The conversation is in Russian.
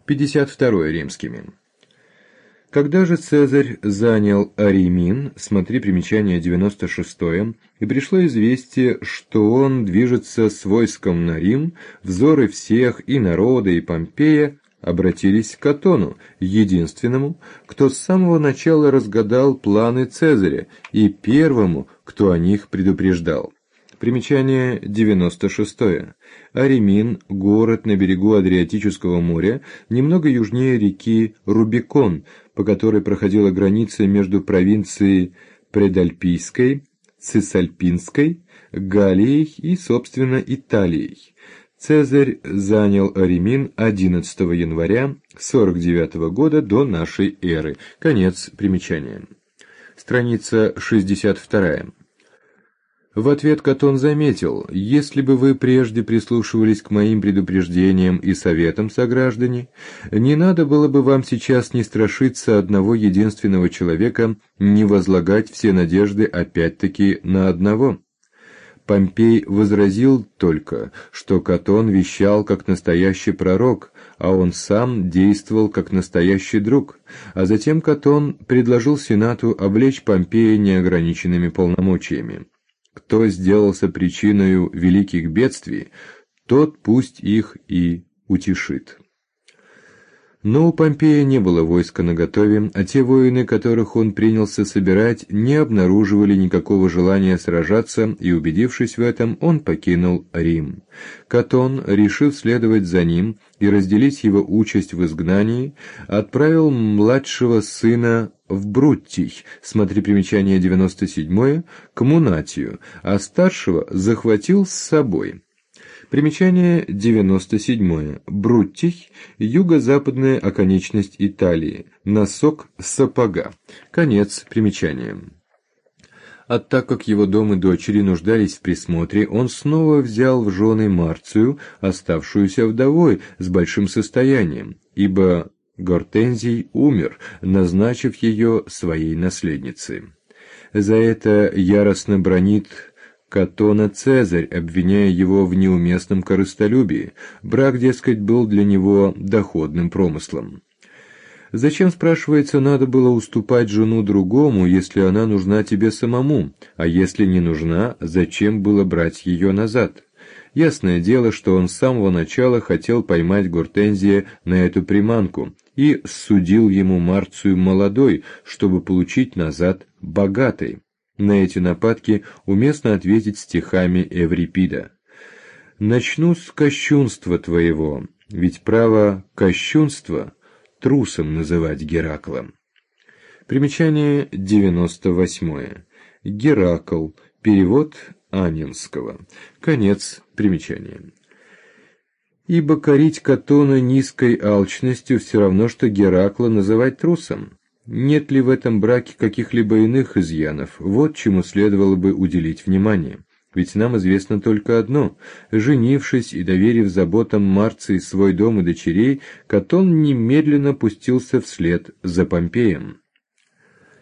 52 римскими. Когда же Цезарь занял Аримин, смотри примечание 96, и пришло известие, что он движется с войском на Рим, взоры всех и народа, и Помпея обратились к Катону, единственному, кто с самого начала разгадал планы Цезаря, и первому, кто о них предупреждал. Примечание 96. Аримин – город на берегу Адриатического моря, немного южнее реки Рубикон, по которой проходила граница между провинцией Предальпийской, Цисальпинской, Галлией и, собственно, Италией. Цезарь занял Аримин 11 января 49 года до нашей эры. Конец примечания. Страница 62. В ответ Катон заметил: «Если бы вы прежде прислушивались к моим предупреждениям и советам, сограждане, не надо было бы вам сейчас не страшиться одного единственного человека, не возлагать все надежды опять-таки на одного». Помпей возразил только, что Катон вещал как настоящий пророк, а он сам действовал как настоящий друг, а затем Катон предложил Сенату облечь Помпея неограниченными полномочиями. Кто сделался причиною великих бедствий, тот пусть их и утешит. Но у Помпея не было войска наготове, а те воины, которых он принялся собирать, не обнаруживали никакого желания сражаться, и, убедившись в этом, он покинул Рим. Катон, решив следовать за ним и разделить его участь в изгнании, отправил младшего сына в Бруттий, смотри примечание 97, к Мунатию, а старшего захватил с собой. Примечание 97. Бруттий – юго-западная оконечность Италии, носок сапога. Конец примечания. А так как его дом и дочери нуждались в присмотре, он снова взял в жены Марцию, оставшуюся вдовой с большим состоянием, ибо Гортензий умер, назначив ее своей наследницей. За это яростно бранит Катона Цезарь, обвиняя его в неуместном корыстолюбии. Брак, дескать, был для него доходным промыслом. Зачем, спрашивается, надо было уступать жену другому, если она нужна тебе самому, а если не нужна, зачем было брать ее назад? Ясное дело, что он с самого начала хотел поймать Гортензия на эту приманку и судил ему Марцию молодой, чтобы получить назад богатой. На эти нападки уместно ответить стихами Эврипида. «Начну с кощунства твоего, ведь право кощунства трусом называть Геракла». Примечание 98. Геракл. Перевод Анинского. Конец примечания. Ибо корить Катона низкой алчностью все равно, что Геракла называть трусом. Нет ли в этом браке каких-либо иных изъянов? Вот чему следовало бы уделить внимание. Ведь нам известно только одно. Женившись и доверив заботам Марции свой дом и дочерей, Катон немедленно пустился вслед за Помпеем.